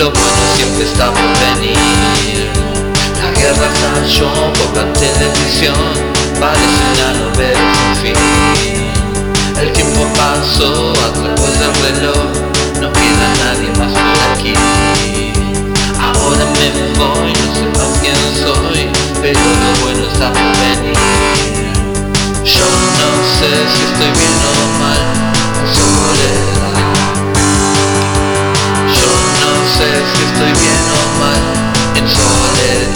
lo bueno siempre está por venir. La guerra estalló por la televisión, parece una novela sin fin. El tiempo pasó a través del reloj, no queda nadie más por aquí. Ahora me voy, no sé más quién soy, pero lo bueno está por venir. Yo no sé si estoy bien o mal, en soledad. Yo no sé si estoy bien o mal, en soledad.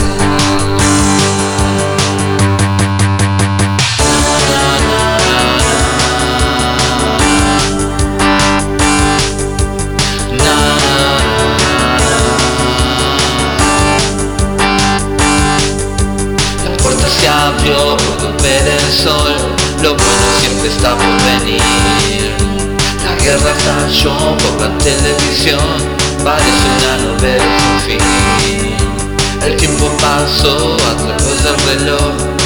Se abrió por ver el sol, lo bueno siempre está por venir. La guerra estalló por la televisión, parece una novela sin fin. El tiempo pasó a través del reloj,